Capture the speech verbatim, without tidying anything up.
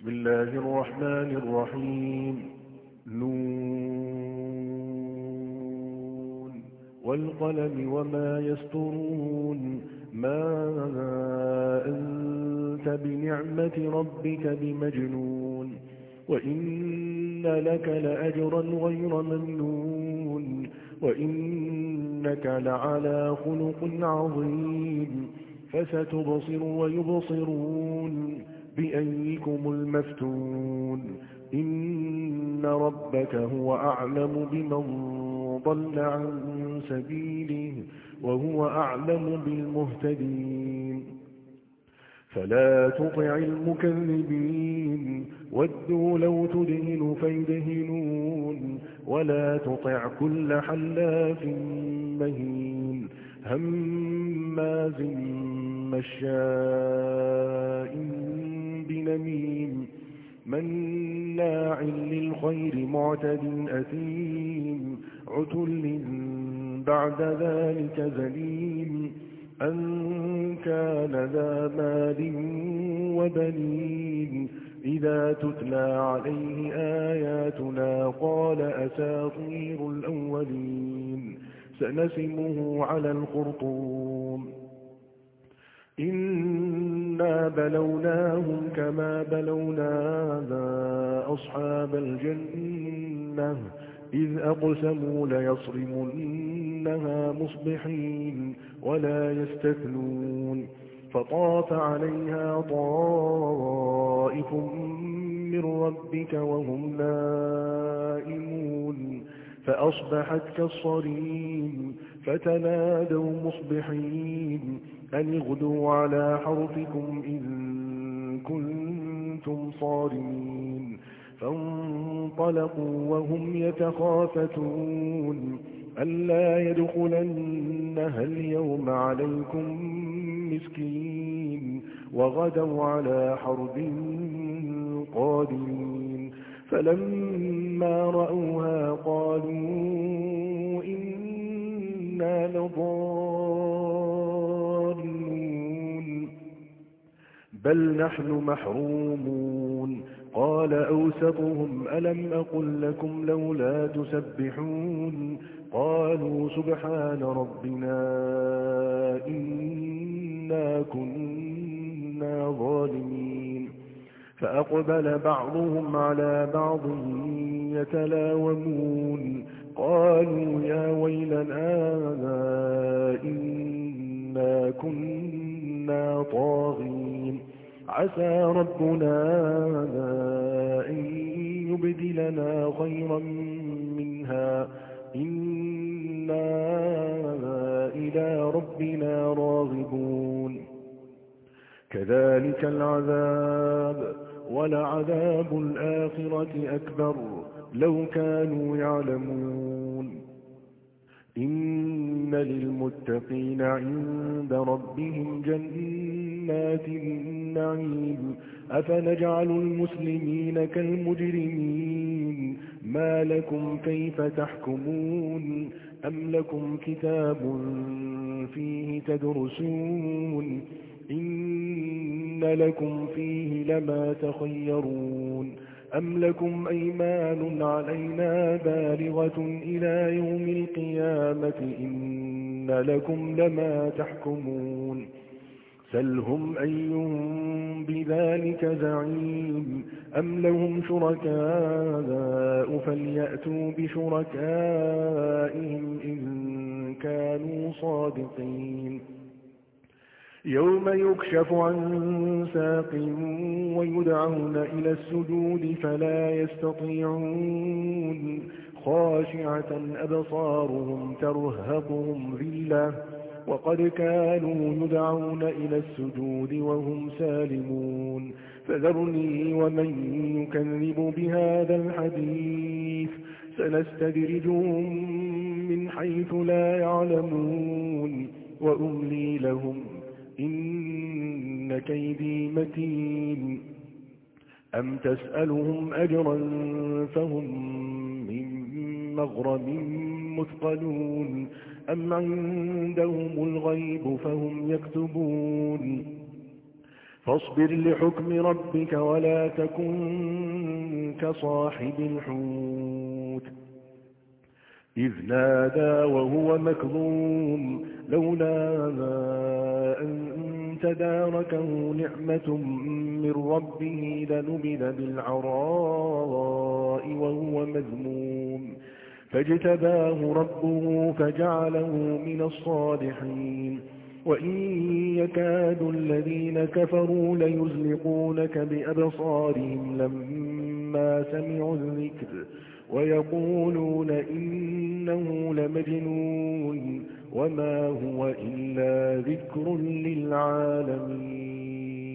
بسم الله الرحمن الرحيم. نون والقلم وما يسطرون. ما أنت بنعمة ربك بمجنون. وإن لك لأجرا غير ممنون. وإنك لعلى خلق عظيم. فستبصر ويبصرون بأيكم المفتون. إن ربك هو أعلم بمن ضل عن سبيله وهو أعلم بالمهتدين. فلا تطع المكذبين ودوا لو تدهن فيدهنون. ولا تطع كل حلاف مهين هماز مشاء بنميم مناع للخير معتد أثيم عتل بعد ذلك زليم أن كان ذا مال وبنين إذا تتلى عليه آياتنا قال أساطير الأولين سنسمه على الخرطوم. إنا بلوناهم كما بلونا أصحاب الجنة إذ أقسموا ليصرمنها مصبحين ولا يستثنون. فطاف عليها طائف من ربك وهم نائمون فأصبحت كالصريم. فتنادوا مصبحين أن اغدوا على حرثكم إن كنتم صارمين. فانطلقوا وهم يتخافتون ألا يدخلنها اليوم عليكم مسكين وغدوا على حرد قادرين. فلما رأوها قالوا إنا لضالون بل نحن محرومون. قال أوسطهم ألم أقل لكم لولا تسبحون قالوا سبحان ربنا إنا كنا ظالمين. فأقبل بعضهم على بعض يتلاومون قالوا يا ويلنا إنا كنا طاغين عسى ربنا أن يبدلنا خيرا منها إنا إلى ربنا راغبون. كذلك العذاب ولعذاب الآخرة أكبر لو كانوا يعلمون. إن للمتقين عند ربهم جنات النعيم أفنجعل المسلمين كالمجرمين ما لكم كيف تحكمون أم لكم كتاب فيه تدرسون إن لكم فيه لما تخيرون أم لكم أيمان علينا بالغة إلى يوم القيامة إن لكم لما تحكمون. سلهم أيهم بذلك زعيم أم لهم شركاء فليأتوا بشركائهم إن كانوا صادقين. يوم يكشف عن ساق ويدعون إلى السجود فلا يستطيعون خاشعة أبصارهم ترهقهم ذلة وقد كانوا يدعون إلى السجود وهم سالمون. فذرني ومن يكذب بهذا الحديث سنستدرجهم من حيث لا يعلمون وأملي لهم إن كيدي متين. أم تسألهم أجرا فهم من مغرم مثقلون أم عندهم الغيب فهم يكتبون. فاصبر لحكم ربك ولا تكن كصاحب الحوت إذ نادى وهو مكظوم لولا أن تداركه نعمة من ربه لنبذ بالعراء وهو مذموم فاجتباه ربه فجعله من الصالحين وإن يكاد الذين كفروا ليزلقونك بأبصارهم لما سمعوا الذكر ويقولون إنه لمجنون وما هو إلا ذكر للعالمين.